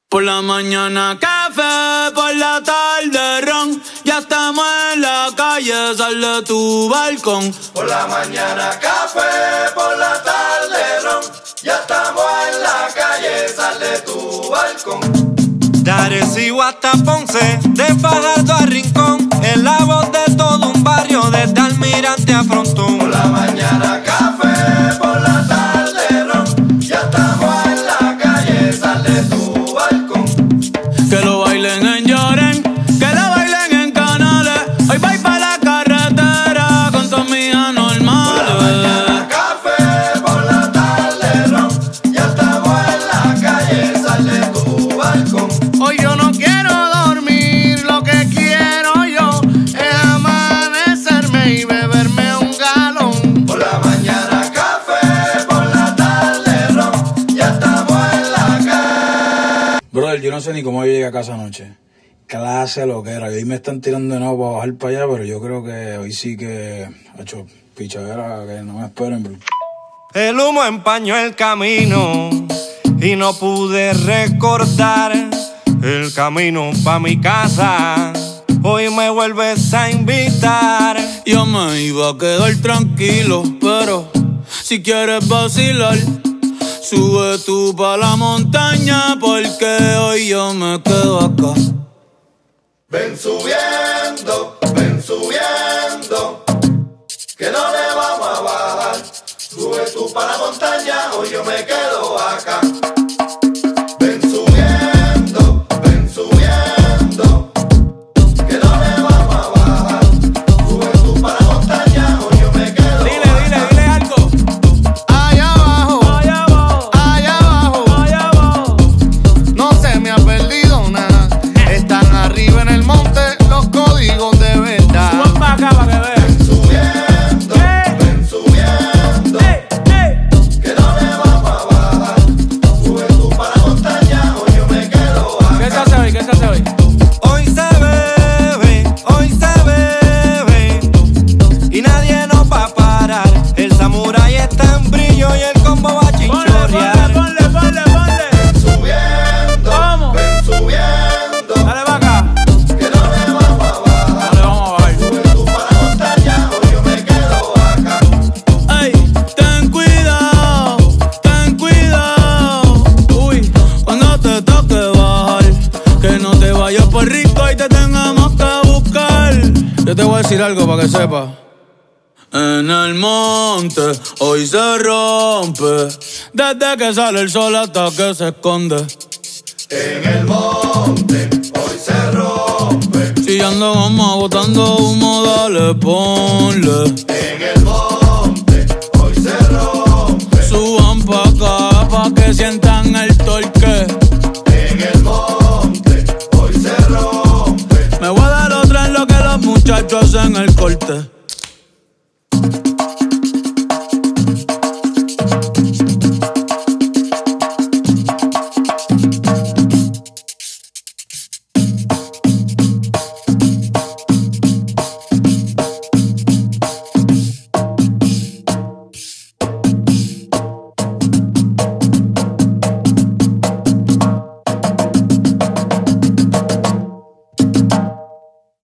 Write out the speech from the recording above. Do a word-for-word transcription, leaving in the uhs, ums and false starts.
Por la mañana café, por la tarde ron. Ya estamos en la calle, sal de tu balcón. Por la mañana café, por la tarde ron. Ya estamos en la calle, sal de tu balcón. De Arecibo hasta Ponce, de Fajardo a Rincón, es la voz de todo un barrio, desde Almirante a Frontón. Por la mañana café, por la tarde ron. Ya estamos en la calle, sal de tu balcón. Que lo bailen en Lloren, que lo bailen en Canales. Hoy voy pa' la carretera con tus mías normales. Por la mañana café, por la tarde ron. Ya estamos en la calle, sal de tu balcón. Hoy yo no quiero dormir, lo que quiero yo es amanecerme y beberme un galón. Por la mañana café, por la tarde ron. Ya estamos en la calle. Brother, yo no sé ni cómo yo llegué a casa anoche. Clase lo que era. Hoy me están tirando de nuevo para bajar para allá, pero yo creo que hoy sí que ha hecho pichadera, que no me esperen, bro. El humo empañó el camino y no pude recordar el camino pa' mi casa. Hoy me vuelves a invitar. Yo me iba a quedar tranquilo, pero si quieres vacilar, sube tú pa' la montaña, porque hoy yo me quedo acá. Ven subiendo, ven subiendo, que no le vamos a bajar. Sube tú para la montaña, hoy yo me quedo acá. Ven subiendo, ven subiendo, que no le vamos a bajar. Sube tú para la montaña, hoy yo me quedo Dile, acá. dile, dile algo. Allá abajo, Allá abajo, allá abajo, allá abajo. no se me ha perdido nada. Están arriba en el monte los códigos de verdad. Suban pa' acá pa' que vean. Ven subiendo, Eh. ven subiendo, Ey, ey. que no le vamos a bajar. Sube tú para la montaña, hoy yo me quedo ¿Qué acá. se hace hoy? ¿Qué se hace hoy? Hoy se bebe, hoy se bebe y nadie nos va a parar. El samurái está en brillo y el combo va a Ponle, ponle, chinchorrear. ponle, ponle, ponle. Subiendo, ¿Cómo? ven subiendo, Dale pa' acá. que no le vamos a bajar. Dale, vamos a bajar. Sube tú para la montaña, hoy yo me quedo acá. Ey, ten cuidado, ten cuidado. Uy, cuando te toque bajar, que no te vayas por rico y te tengamos que buscar. Yo te voy a decir algo para que sepas. En el monte hoy se rompe, desde que sale el sol hasta que se esconde. En el monte, hoy se rompe. Si ando goma botando humo, dale, ponle. En el monte, hoy se rompe. Suban pa' acá pa' que sientan el torque. En el monte, hoy se rompe. Me voy a dar otra en lo que los muchachos hacen el corte.